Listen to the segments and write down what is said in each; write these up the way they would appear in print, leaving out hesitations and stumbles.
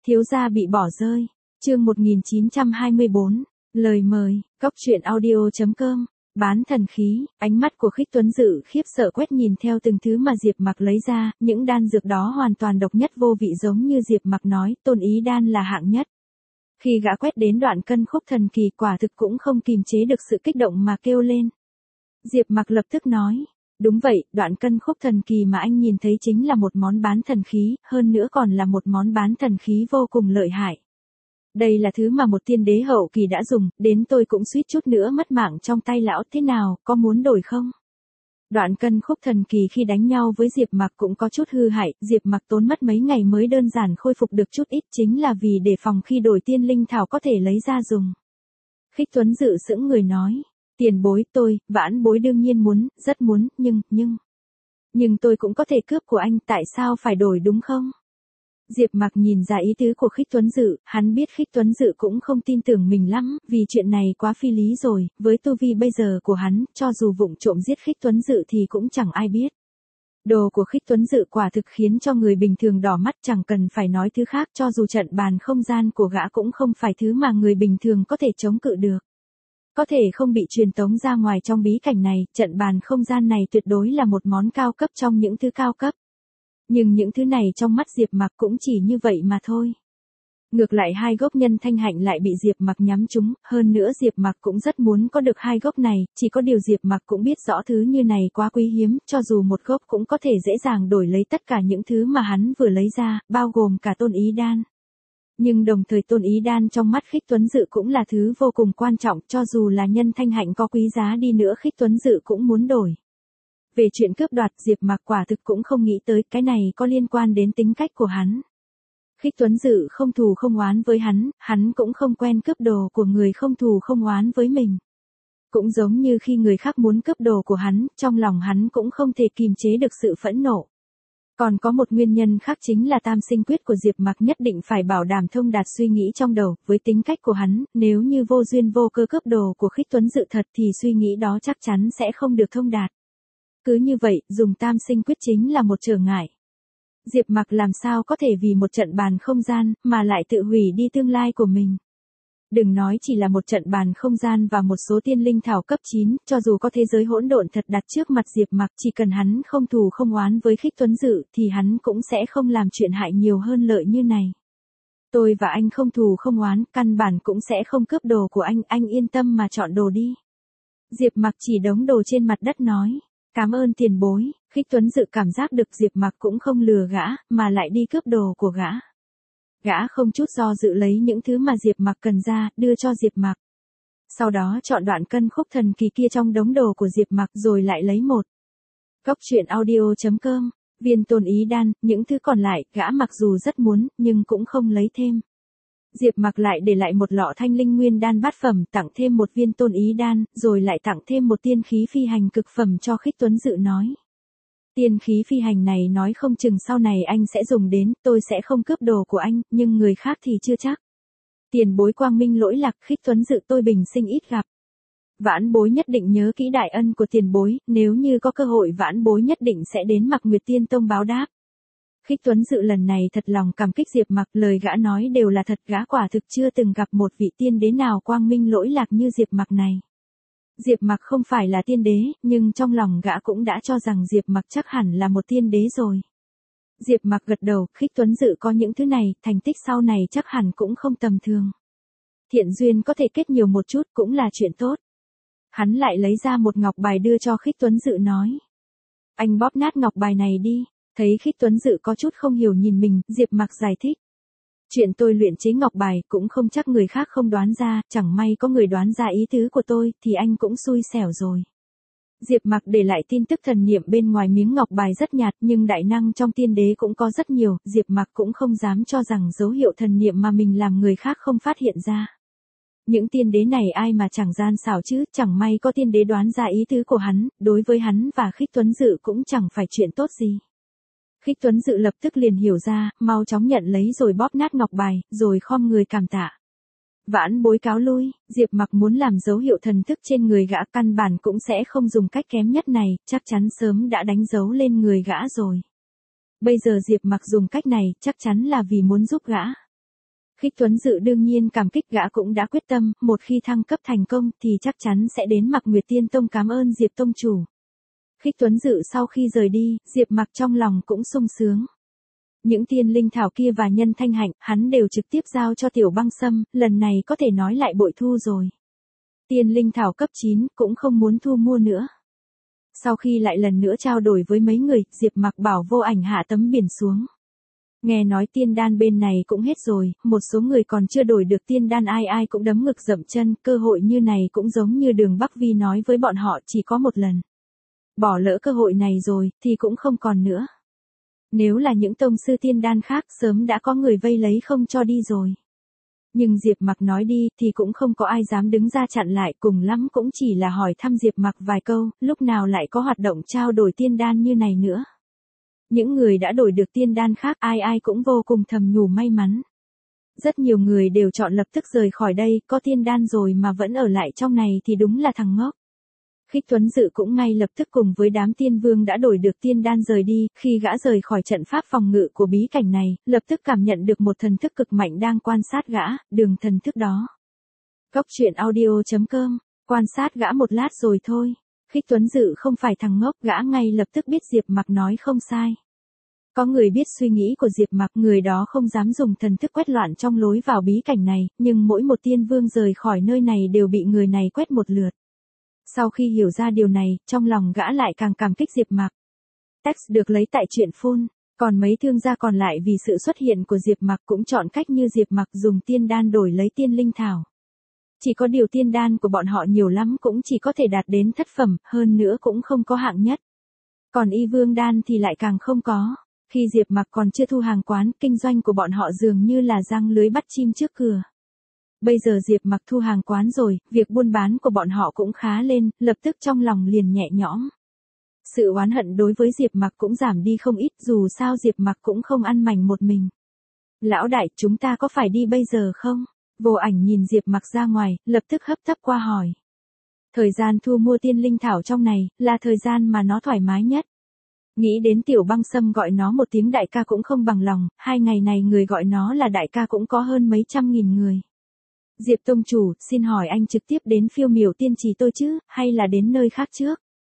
Thiếu gia bị bỏ rơi. Chương 1924. Lời mời. Cóc truyện audio.com. Bán thần khí. Ánh mắt của Khích Tuấn Dự khiếp sợ quét nhìn theo từng thứ mà Diệp Mặc lấy ra, những đan dược đó hoàn toàn độc nhất vô vị giống như Diệp Mặc nói, Tôn Ý đan là hạng nhất. Khi gã quét đến đoạn cân khúc thần kỳ, quả thực cũng không kìm chế được sự kích động mà kêu lên. Diệp Mặc lập tức nói, đúng vậy, đoạn cân khúc thần kỳ mà anh nhìn thấy chính là một món bán thần khí, hơn nữa còn là một món bán thần khí vô cùng lợi hại. Đây là thứ mà một tiên đế hậu kỳ đã dùng, đến tôi cũng suýt chút nữa mất mạng trong tay lão, thế nào, có muốn đổi không? Đoạn cân khúc thần kỳ khi đánh nhau với Diệp Mặc cũng có chút hư hại, Diệp Mặc tốn mất mấy ngày mới đơn giản khôi phục được chút ít, chính là vì để phòng khi đổi tiên linh thảo có thể lấy ra dùng. Khích Tuấn Dự sững người nói, tiền bối tôi, Vãn bối đương nhiên muốn, rất muốn, nhưng tôi cũng có thể cướp của anh, tại sao phải đổi đúng không? Diệp Mặc nhìn ra ý tứ của Khích Tuấn Dự, hắn biết Khích Tuấn Dự cũng không tin tưởng mình lắm, vì chuyện này quá phi lý rồi, với tu vi bây giờ của hắn, cho dù vụng trộm giết Khích Tuấn Dự thì cũng chẳng ai biết. Đồ của Khích Tuấn Dự quả thực khiến cho người bình thường đỏ mắt, chẳng cần phải nói thứ khác, cho dù trận bàn không gian của gã cũng không phải thứ mà người bình thường có thể chống cự được. Có thể không bị truyền tống ra ngoài trong bí cảnh này, trận bàn không gian này tuyệt đối là một món cao cấp trong những thứ cao cấp. Nhưng những thứ này trong mắt Diệp Mặc cũng chỉ như vậy mà thôi. Ngược lại hai gốc nhân thanh hạnh lại bị Diệp Mặc nhắm trúng, hơn nữa Diệp Mặc cũng rất muốn có được hai gốc này, chỉ có điều Diệp Mặc cũng biết rõ thứ như này quá quý hiếm, cho dù một gốc cũng có thể dễ dàng đổi lấy tất cả những thứ mà hắn vừa lấy ra, bao gồm cả Tôn Ý đan. Nhưng đồng thời Tôn Ý đan trong mắt Khích Tuấn Dự cũng là thứ vô cùng quan trọng, cho dù là nhân thanh hạnh có quý giá đi nữa Khích Tuấn Dự cũng muốn đổi. Về chuyện cướp đoạt, Diệp Mặc quả thực cũng không nghĩ tới, cái này có liên quan đến tính cách của hắn. Khích Tuấn Dự không thù không oán với hắn cũng không quen cướp đồ của người không thù không oán với mình. Cũng giống như khi người khác muốn cướp đồ của hắn, trong lòng hắn cũng không thể kìm chế được sự phẫn nộ. Còn có một nguyên nhân khác chính là tam sinh quyết của Diệp Mặc nhất định phải bảo đảm thông đạt suy nghĩ trong đầu, với tính cách của hắn, nếu như vô duyên vô cơ cướp đồ của Khích Tuấn Dự thật thì suy nghĩ đó chắc chắn sẽ không được thông đạt. Cứ như vậy, dùng tam sinh quyết chính là một trở ngại. Diệp Mặc làm sao có thể vì một trận bàn không gian, mà lại tự hủy đi tương lai của mình. Đừng nói chỉ là một trận bàn không gian và một số tiên linh thảo cấp 9, cho dù có thế giới hỗn độn thật đặt trước mặt Diệp Mặc, chỉ cần hắn không thù không oán với Khích Tuấn Dự thì hắn cũng sẽ không làm chuyện hại nhiều hơn lợi như này. Tôi và anh không thù không oán, căn bản cũng sẽ không cướp đồ của anh yên tâm mà chọn đồ đi. Diệp Mặc chỉ đống đồ trên mặt đất nói. Cảm ơn tiền bối. Khích Tuấn Dự cảm giác được Diệp Mặc cũng không lừa gã, mà lại đi cướp đồ của gã. Gã không chút do dự lấy những thứ mà Diệp Mặc cần ra, đưa cho Diệp Mặc. Sau đó chọn đoạn cân khúc thần kỳ kia trong đống đồ của Diệp Mặc rồi lại lấy một. Cóc truyện audio.com. Viên Tôn Ý đan, những thứ còn lại, gã mặc dù rất muốn, nhưng cũng không lấy thêm. Diệp Mặc lại để lại một lọ thanh linh nguyên đan bát phẩm, tặng thêm một viên Tôn Ý đan, rồi lại tặng thêm một tiên khí phi hành cực phẩm cho Khích Tuấn Dự nói. Tiên khí phi hành này nói không chừng sau này anh sẽ dùng đến, tôi sẽ không cướp đồ của anh, nhưng người khác thì chưa chắc. Tiền bối quang minh lỗi lạc, Khích Tuấn Dự tôi bình sinh ít gặp. Vãn bối nhất định nhớ kỹ đại ân của tiền bối, nếu như có cơ hội vãn bối nhất định sẽ đến Mạc Nguyệt Tiên Tông báo đáp. Khích Tuấn Dự lần này thật lòng cảm kích Diệp Mặc, lời gã nói đều là thật, gã quả thực chưa từng gặp một vị tiên đế nào quang minh lỗi lạc như Diệp Mặc này. Diệp Mặc không phải là tiên đế, nhưng trong lòng gã cũng đã cho rằng Diệp Mặc chắc hẳn là một tiên đế rồi. Diệp Mặc gật đầu, Khích Tuấn Dự có những thứ này, thành tích sau này chắc hẳn cũng không tầm thường. Thiện duyên có thể kết nhiều một chút cũng là chuyện tốt. Hắn lại lấy ra một ngọc bài đưa cho Khích Tuấn Dự nói. Anh bóp nát ngọc bài này đi. Thấy Khích Tuấn Dự có chút không hiểu nhìn mình, Diệp Mặc giải thích. Chuyện tôi luyện chế ngọc bài cũng không chắc người khác không đoán ra, chẳng may có người đoán ra ý tứ của tôi thì anh cũng xui xẻo rồi. Diệp Mặc để lại tin tức thần niệm bên ngoài miếng ngọc bài rất nhạt, nhưng đại năng trong tiên đế cũng có rất nhiều, Diệp Mặc cũng không dám cho rằng dấu hiệu thần niệm mà mình làm người khác không phát hiện ra. Những tiên đế này ai mà chẳng gian xảo chứ, chẳng may có tiên đế đoán ra ý tứ của hắn, đối với hắn và Khích Tuấn Dự cũng chẳng phải chuyện tốt gì. Khích Tuấn Dự lập tức liền hiểu ra, mau chóng nhận lấy rồi bóp nát ngọc bài, rồi khom người cảm tạ. Vãn bối cáo lui, Diệp Mặc muốn làm dấu hiệu thần thức trên người gã, căn bản cũng sẽ không dùng cách kém nhất này, chắc chắn sớm đã đánh dấu lên người gã rồi. Bây giờ Diệp Mặc dùng cách này, chắc chắn là vì muốn giúp gã. Khích Tuấn Dự đương nhiên cảm kích, gã cũng đã quyết tâm, một khi thăng cấp thành công thì chắc chắn sẽ đến Mạc Nguyệt Tiên Tông cảm ơn Diệp tông chủ. Khích Tuấn Dự sau khi rời đi, Diệp Mặc trong lòng cũng sung sướng. Những tiên linh thảo kia và nhân thanh hạnh, hắn đều trực tiếp giao cho Tiểu Băng Sâm, lần này có thể nói lại bội thu rồi. Tiên linh thảo cấp 9 cũng không muốn thu mua nữa. Sau khi lại lần nữa trao đổi với mấy người, Diệp Mặc bảo Vô Ảnh hạ tấm biển xuống. Nghe nói tiên đan bên này cũng hết rồi, một số người còn chưa đổi được tiên đan, ai ai cũng đấm ngực dậm chân, cơ hội như này cũng giống như Đường Bắc Vi nói với bọn họ chỉ có một lần. Bỏ lỡ cơ hội này rồi, thì cũng không còn nữa. Nếu là những tông sư tiên đan khác sớm đã có người vây lấy không cho đi rồi. Nhưng Diệp Mặc nói đi thì cũng không có ai dám đứng ra chặn lại, cùng lắm cũng chỉ là hỏi thăm Diệp Mặc vài câu, lúc nào lại có hoạt động trao đổi tiên đan như này nữa. Những người đã đổi được tiên đan khác ai ai cũng vô cùng thầm nhủ may mắn. Rất nhiều người đều chọn lập tức rời khỏi đây, có tiên đan rồi mà vẫn ở lại trong này thì đúng là thằng ngốc. Khích Tuấn Dự cũng ngay lập tức cùng với đám tiên vương đã đổi được tiên đan rời đi, khi gã rời khỏi trận pháp phòng ngự của bí cảnh này, lập tức cảm nhận được một thần thức cực mạnh đang quan sát gã, đường thần thức đó. Cốc truyện audio.com, quan sát gã một lát rồi thôi. Khích Tuấn Dự không phải thằng ngốc, gã ngay lập tức biết Diệp Mặc nói không sai. Có người biết suy nghĩ của Diệp Mặc, người đó không dám dùng thần thức quét loạn trong lối vào bí cảnh này, nhưng mỗi một tiên vương rời khỏi nơi này đều bị người này quét một lượt. Sau khi hiểu ra điều này, trong lòng gã lại càng cảm kích Diệp Mặc. Text được lấy tại truyện phun, còn mấy thương gia còn lại vì sự xuất hiện của Diệp Mặc cũng chọn cách như Diệp Mặc dùng tiên đan đổi lấy tiên linh thảo. Chỉ có điều tiên đan của bọn họ nhiều lắm cũng chỉ có thể đạt đến thất phẩm, hơn nữa cũng không có hạng nhất. Còn y vương đan thì lại càng không có. Khi Diệp Mặc còn chưa thu hàng quán, kinh doanh của bọn họ dường như là giăng lưới bắt chim trước cửa. Bây giờ Diệp Mặc thu hàng quán rồi, việc buôn bán của bọn họ cũng khá lên, lập tức trong lòng liền nhẹ nhõm. Sự oán hận đối với Diệp Mặc cũng giảm đi không ít, dù sao Diệp Mặc cũng không ăn mảnh một mình. Lão đại, chúng ta có phải đi bây giờ không? Vô Ảnh nhìn Diệp Mặc ra ngoài, lập tức hấp tấp qua hỏi. Thời gian thu mua tiên linh thảo trong này, là thời gian mà nó thoải mái nhất. Nghĩ đến Tiểu Băng Sâm gọi nó một tiếng đại ca cũng không bằng lòng, 2 ngày này người gọi nó là đại ca cũng có hơn mấy trăm nghìn người. Diệp tông chủ, xin hỏi anh trực tiếp đến Phiêu Miểu Tiên Trì tôi chứ, hay là đến nơi khác trước?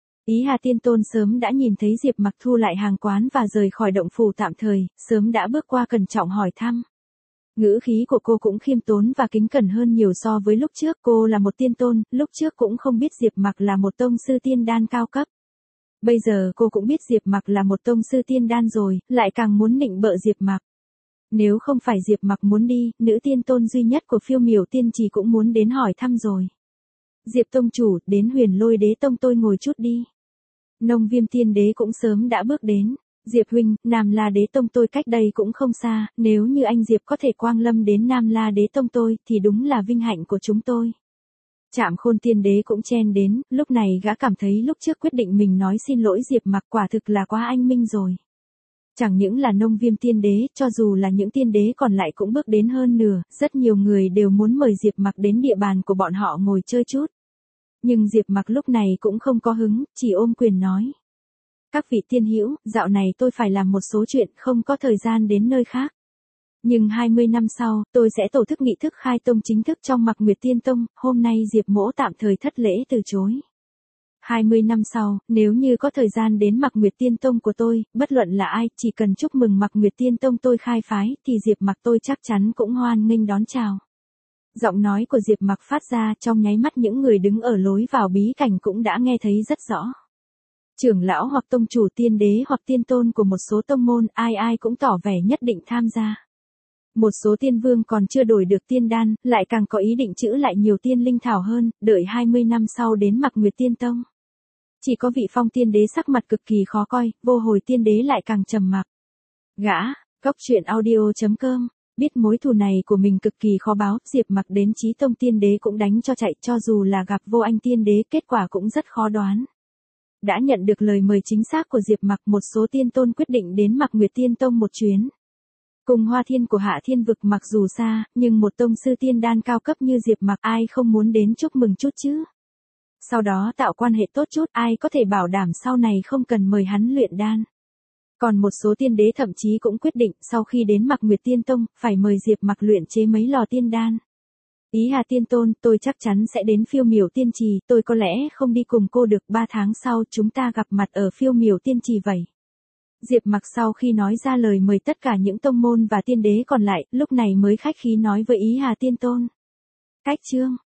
Ý Hà Tiên Tôn sớm đã nhìn thấy Diệp Mặc thu lại hàng quán và rời khỏi động phủ tạm thời, sớm đã bước qua cẩn trọng hỏi thăm. Ngữ khí của cô cũng khiêm tốn và kính cẩn hơn nhiều so với lúc trước, cô là một tiên tôn, lúc trước cũng không biết Diệp Mặc là một tông sư tiên đan cao cấp. Bây giờ cô cũng biết Diệp Mặc là một tông sư tiên đan rồi, lại càng muốn nịnh bợ Diệp Mặc. Nếu không phải Diệp Mặc muốn đi, nữ tiên tôn duy nhất của Phiêu Miểu Tiên Trì cũng muốn đến hỏi thăm rồi. Diệp tông chủ, đến Huyền Lôi Đế Tông tôi ngồi chút đi. Nông Viêm Tiên Đế cũng sớm đã bước đến. Diệp huynh, Nam La Đế Tông tôi cách đây cũng không xa, nếu như anh Diệp có thể quang lâm đến Nam La Đế Tông tôi, thì đúng là vinh hạnh của chúng tôi. Trảm Khôn Tiên Đế cũng chen đến, lúc này gã cảm thấy lúc trước quyết định mình nói xin lỗi Diệp Mặc quả thực là quá anh minh rồi. Chẳng những là Nông Viêm Tiên Đế, cho dù là những tiên đế còn lại cũng bước đến hơn nửa, rất nhiều người đều muốn mời Diệp Mặc đến địa bàn của bọn họ ngồi chơi chút. Nhưng Diệp Mặc lúc này cũng không có hứng, chỉ ôm quyền nói. Các vị tiên hữu, dạo này tôi phải làm một số chuyện, không có thời gian đến nơi khác. Nhưng 20 năm sau, tôi sẽ tổ chức nghị thức khai tông chính thức trong Mạc Nguyệt Tiên Tông, hôm nay Diệp Mỗ tạm thời thất lễ từ chối. 20 năm sau, nếu như có thời gian đến Mạc Nguyệt Tiên Tông của tôi, bất luận là ai, chỉ cần chúc mừng Mạc Nguyệt Tiên Tông tôi khai phái, thì Diệp Mặc tôi chắc chắn cũng hoan nghênh đón chào. Giọng nói của Diệp Mặc phát ra, trong nháy mắt những người đứng ở lối vào bí cảnh cũng đã nghe thấy rất rõ. Trưởng lão hoặc tông chủ tiên đế hoặc tiên tôn của một số tông môn, ai ai cũng tỏ vẻ nhất định tham gia. Một số tiên vương còn chưa đổi được tiên đan, lại càng có ý định trữ lại nhiều tiên linh thảo hơn, đợi 20 năm sau đến Mạc Nguyệt Tiên Tông. Chỉ có vị Phong Tiên Đế sắc mặt cực kỳ khó coi, Vô Hồi Tiên Đế lại càng trầm mặc. Gã, Cốc truyện audio.com, biết mối thù này của mình cực kỳ khó báo, Diệp Mặc đến Chí Tông Tiên Đế cũng đánh cho chạy, cho dù là gặp Vô Anh Tiên Đế kết quả cũng rất khó đoán. Đã nhận được lời mời chính xác của Diệp Mặc, một số tiên tôn quyết định đến Mạc Nguyệt Tiên Tông một chuyến. Cùng Hoa Thiên của Hạ Thiên vực mặc dù xa, nhưng một tông sư tiên đan cao cấp như Diệp Mặc ai không muốn đến chúc mừng chút chứ. Sau đó tạo quan hệ tốt chút, ai có thể bảo đảm sau này không cần mời hắn luyện đan. Còn một số tiên đế thậm chí cũng quyết định sau khi đến Mạc Nguyệt Tiên Tông, phải mời Diệp Mặc luyện chế mấy lò tiên đan. Ý Hà Tiên Tôn, tôi chắc chắn sẽ đến Phiêu Miểu Tiên Trì, tôi có lẽ không đi cùng cô được, 3 tháng sau chúng ta gặp mặt ở Phiêu Miểu Tiên Trì vậy. Diệp Mặc sau khi nói ra lời mời tất cả những tông môn và tiên đế còn lại, lúc này mới khách khí nói với Ý Hà Tiên Tôn. Cách chương